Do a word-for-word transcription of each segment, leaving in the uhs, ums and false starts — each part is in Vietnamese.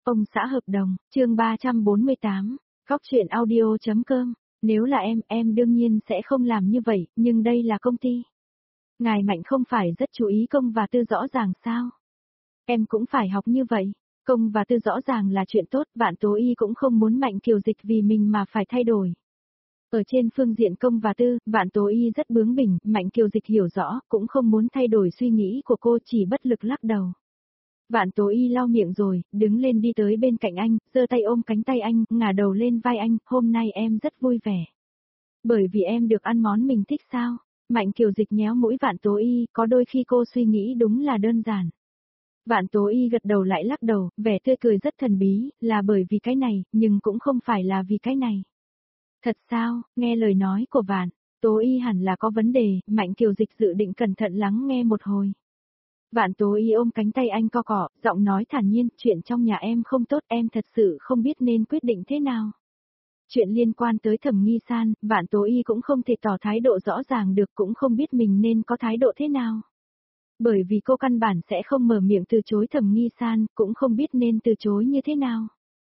Ông xã hợp đồng, chương ba trăm bốn mươi tám, Góc truyện audio.com. Nếu là em, em đương nhiên sẽ không làm như vậy, nhưng đây là công ty. Ngài Mạnh không phải rất chú ý công và tư rõ ràng sao? Em cũng phải học như vậy. Công và tư rõ ràng là chuyện tốt, Vạn Tố Y cũng không muốn Mạnh Kiều Dịch vì mình mà phải thay đổi. Ở trên phương diện công và tư, Vạn Tố Y rất bướng bỉnh, Mạnh Kiều Dịch hiểu rõ, cũng không muốn thay đổi suy nghĩ của cô, chỉ bất lực lắc đầu. Vạn Tố Y lau miệng rồi, đứng lên đi tới bên cạnh anh, giơ tay ôm cánh tay anh, ngả đầu lên vai anh, hôm nay em rất vui vẻ. Bởi vì em được ăn món mình thích sao? Mạnh Kiều Dịch nhéo mũi Vạn Tố Y, có đôi khi cô suy nghĩ đúng là đơn giản. Vạn Tố Y gật đầu lại lắc đầu, vẻ tươi cười rất thần bí, là bởi vì cái này, nhưng cũng không phải là vì cái này. Thật sao, nghe lời nói của Vạn Tố Y hẳn là có vấn đề, Mạnh Kiều Dịch dự định cẩn thận lắng nghe một hồi. Vạn Tố Y ôm cánh tay anh co cọ, giọng nói thản nhiên, chuyện trong nhà em không tốt, em thật sự không biết nên quyết định thế nào. Chuyện liên quan tới Thẩm Nghi San, Vạn Tố Y cũng không thể tỏ thái độ rõ ràng được, cũng không biết mình nên có thái độ thế nào. Bởi vì cô căn bản sẽ không mở miệng từ chối Thẩm Nghi San, cũng không biết nên từ chối như thế nào.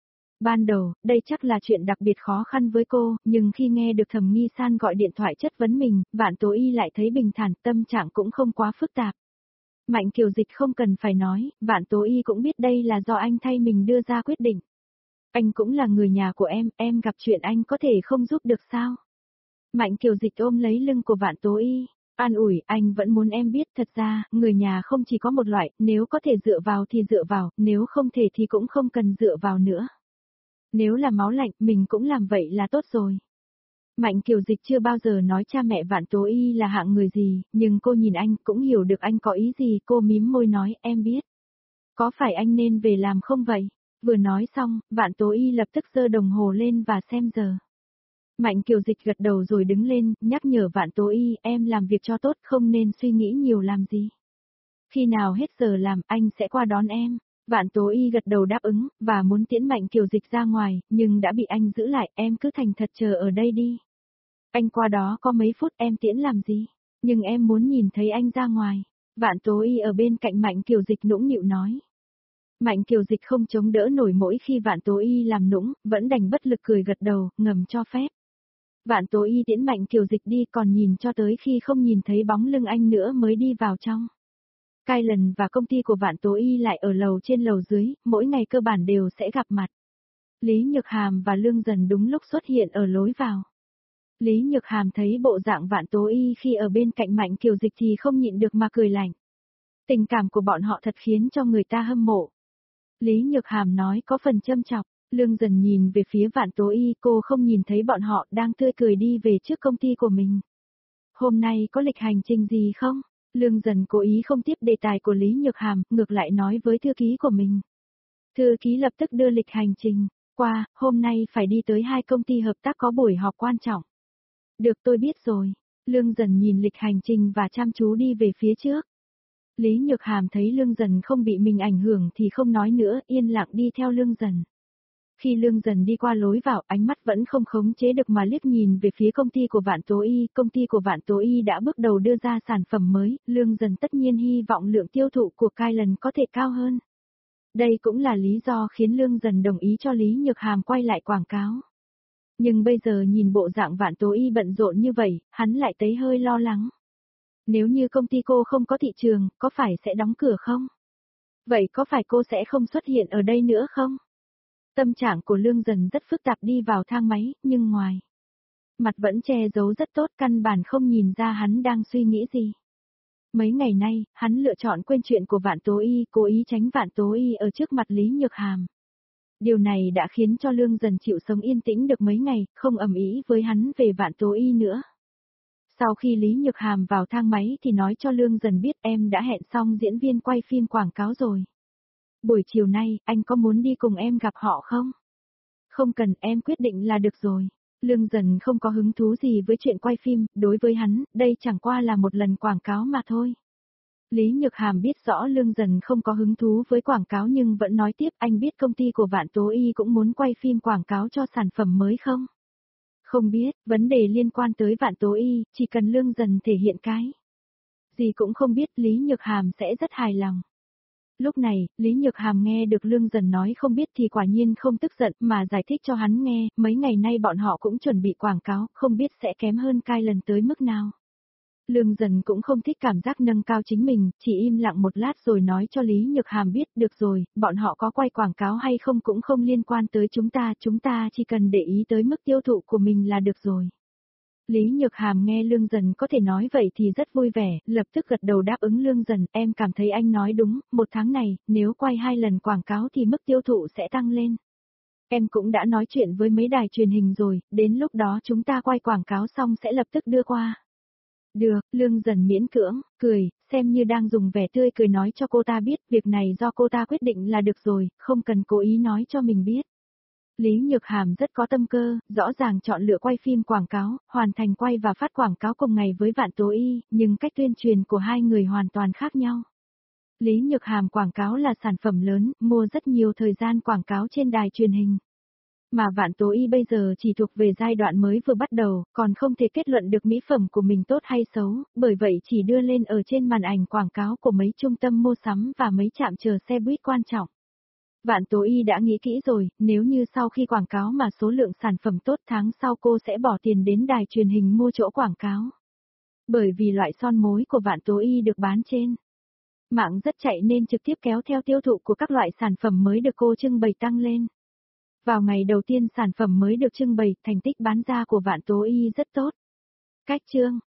Ban đầu, đây chắc là chuyện đặc biệt khó khăn với cô, nhưng khi nghe được Thẩm Nghi San gọi điện thoại chất vấn mình, Vạn Tố Y lại thấy bình thản, tâm trạng cũng không quá phức tạp. Mạnh Kiều Dịch không cần phải nói, Vạn Tố Y cũng biết đây là do anh thay mình đưa ra quyết định. Anh cũng là người nhà của em, em gặp chuyện anh có thể không giúp được sao? Mạnh Kiều Dịch ôm lấy lưng của Vạn Tố Y, an ủi, anh vẫn muốn em biết thật ra, người nhà không chỉ có một loại, nếu có thể dựa vào thì dựa vào, nếu không thể thì cũng không cần dựa vào nữa. Nếu là máu lạnh, mình cũng làm vậy là tốt rồi. Mạnh Kiều Dịch chưa bao giờ nói cha mẹ Vạn Tố Y là hạng người gì, nhưng cô nhìn anh cũng hiểu được anh có ý gì, cô mím môi nói, em biết. Có phải anh nên về làm không vậy? Vừa nói xong, Vạn Tố Y lập tức giơ đồng hồ lên và xem giờ. Mạnh Kiều Dịch gật đầu rồi đứng lên, nhắc nhở Vạn Tố Y, em làm việc cho tốt, không nên suy nghĩ nhiều làm gì. Khi nào hết giờ làm, anh sẽ qua đón em. Vạn Tố Y gật đầu đáp ứng, và muốn tiễn Mạnh Kiều Dịch ra ngoài, nhưng đã bị anh giữ lại, em cứ thành thật chờ ở đây đi. Anh qua đó có mấy phút, em tiễn làm gì? Nhưng em muốn nhìn thấy anh ra ngoài. Vạn Tố Y ở bên cạnh Mạnh Kiều Dịch nũng nịu nói. Mạnh Kiều Dịch không chống đỡ nổi mỗi khi Vạn Tố Y làm nũng, vẫn đành bất lực cười gật đầu, ngầm cho phép. Vạn Tố Y tiễn Mạnh Kiều Dịch đi, còn nhìn cho tới khi không nhìn thấy bóng lưng anh nữa mới đi vào trong. Cai Lần và công ty của Vạn Tố Y lại ở lầu trên lầu dưới, mỗi ngày cơ bản đều sẽ gặp mặt. Lý Nhược Hàm và Lương Dần đúng lúc xuất hiện ở lối vào. Lý Nhược Hàm thấy bộ dạng Vạn Tố Y khi ở bên cạnh Mạnh Kiều Dịch thì không nhịn được mà cười lạnh. Tình cảm của bọn họ thật khiến cho người ta hâm mộ. Lý Nhược Hàm nói có phần châm chọc, Lương Dần nhìn về phía Vạn Tố Y, cô không nhìn thấy bọn họ đang tươi cười đi về trước công ty của mình. Hôm nay có lịch hành trình gì không? Lương Dần cố ý không tiếp đề tài của Lý Nhược Hàm, ngược lại nói với thư ký của mình. Thư ký lập tức đưa lịch hành trình, qua, hôm nay phải đi tới hai công ty hợp tác có buổi họp quan trọng. Được, tôi biết rồi. Lương Dần nhìn lịch hành trình và chăm chú đi về phía trước. Lý Nhược Hàm thấy Lương Dần không bị mình ảnh hưởng thì không nói nữa, yên lặng đi theo Lương Dần. Khi Lương Dần đi qua lối vào, ánh mắt vẫn không khống chế được mà liếc nhìn về phía công ty của Vạn Tố Y. Công ty của Vạn Tố Y đã bước đầu đưa ra sản phẩm mới, Lương Dần tất nhiên hy vọng lượng tiêu thụ của Cai Lần có thể cao hơn. Đây cũng là lý do khiến Lương Dần đồng ý cho Lý Nhược Hàm quay lại quảng cáo. Nhưng bây giờ nhìn bộ dạng Vạn Tố Y bận rộn như vậy, hắn lại thấy hơi lo lắng. Nếu như công ty cô không có thị trường, có phải sẽ đóng cửa không? Vậy có phải cô sẽ không xuất hiện ở đây nữa không? Tâm trạng của Lương Dần rất phức tạp, đi vào thang máy, nhưng ngoài mặt vẫn che giấu rất tốt, căn bản không nhìn ra hắn đang suy nghĩ gì. Mấy ngày nay, hắn lựa chọn quên chuyện của Vạn Tố Y, cố ý tránh Vạn Tố Y ở trước mặt Lý Nhược Hàm. Điều này đã khiến cho Lương Dần chịu sống yên tĩnh được mấy ngày, không ầm ĩ với hắn về Vạn Tố Y nữa. Sau khi Lý Nhược Hàm vào thang máy thì nói cho Lương Dần biết em đã hẹn xong diễn viên quay phim quảng cáo rồi. Buổi chiều nay, anh có muốn đi cùng em gặp họ không? Không cần, em quyết định là được rồi. Lương Dần không có hứng thú gì với chuyện quay phim, đối với hắn, đây chẳng qua là một lần quảng cáo mà thôi. Lý Nhược Hàm biết rõ Lương Dần không có hứng thú với quảng cáo nhưng vẫn nói tiếp, anh biết công ty của Vạn Tố Y cũng muốn quay phim quảng cáo cho sản phẩm mới không? Không biết, vấn đề liên quan tới Vạn Tố Y, chỉ cần Lương Dần thể hiện cái gì cũng không biết, Lý Nhược Hàm sẽ rất hài lòng. Lúc này, Lý Nhược Hàm nghe được Lương Dần nói không biết thì quả nhiên không tức giận mà giải thích cho hắn nghe, mấy ngày nay bọn họ cũng chuẩn bị quảng cáo, không biết sẽ kém hơn cai lần tới mức nào. Lương Dần cũng không thích cảm giác nâng cao chính mình, chỉ im lặng một lát rồi nói cho Lý Nhược Hàm biết, được rồi, bọn họ có quay quảng cáo hay không cũng không liên quan tới chúng ta, chúng ta chỉ cần để ý tới mức tiêu thụ của mình là được rồi. Lý Nhược Hàm nghe Lương Dần có thể nói vậy thì rất vui vẻ, lập tức gật đầu đáp ứng Lương Dần, em cảm thấy anh nói đúng, một tháng này, nếu quay hai lần quảng cáo thì mức tiêu thụ sẽ tăng lên. Em cũng đã nói chuyện với mấy đài truyền hình rồi, đến lúc đó chúng ta quay quảng cáo xong sẽ lập tức đưa qua. Được, Lương Dần miễn cưỡng, cười, xem như đang dùng vẻ tươi cười nói cho cô ta biết, việc này do cô ta quyết định là được rồi, không cần cố ý nói cho mình biết. Lý Nhược Hàm rất có tâm cơ, rõ ràng chọn lựa quay phim quảng cáo, hoàn thành quay và phát quảng cáo cùng ngày với Vạn Tố Y, nhưng cách tuyên truyền của hai người hoàn toàn khác nhau. Lý Nhược Hàm quảng cáo là sản phẩm lớn, mua rất nhiều thời gian quảng cáo trên đài truyền hình. Mà Vạn Tố Y bây giờ chỉ thuộc về giai đoạn mới vừa bắt đầu, còn không thể kết luận được mỹ phẩm của mình tốt hay xấu, bởi vậy chỉ đưa lên ở trên màn ảnh quảng cáo của mấy trung tâm mua sắm và mấy trạm chờ xe buýt quan trọng. Vạn Tố Y đã nghĩ kỹ rồi, nếu như sau khi quảng cáo mà số lượng sản phẩm tốt tháng sau cô sẽ bỏ tiền đến đài truyền hình mua chỗ quảng cáo. Bởi vì loại son mối của Vạn Tố Y được bán trên mạng rất chạy nên trực tiếp kéo theo tiêu thụ của các loại sản phẩm mới được cô trưng bày tăng lên. Vào ngày đầu tiên sản phẩm mới được trưng bày, thành tích bán ra của Vạn Tố Y rất tốt. Cách chương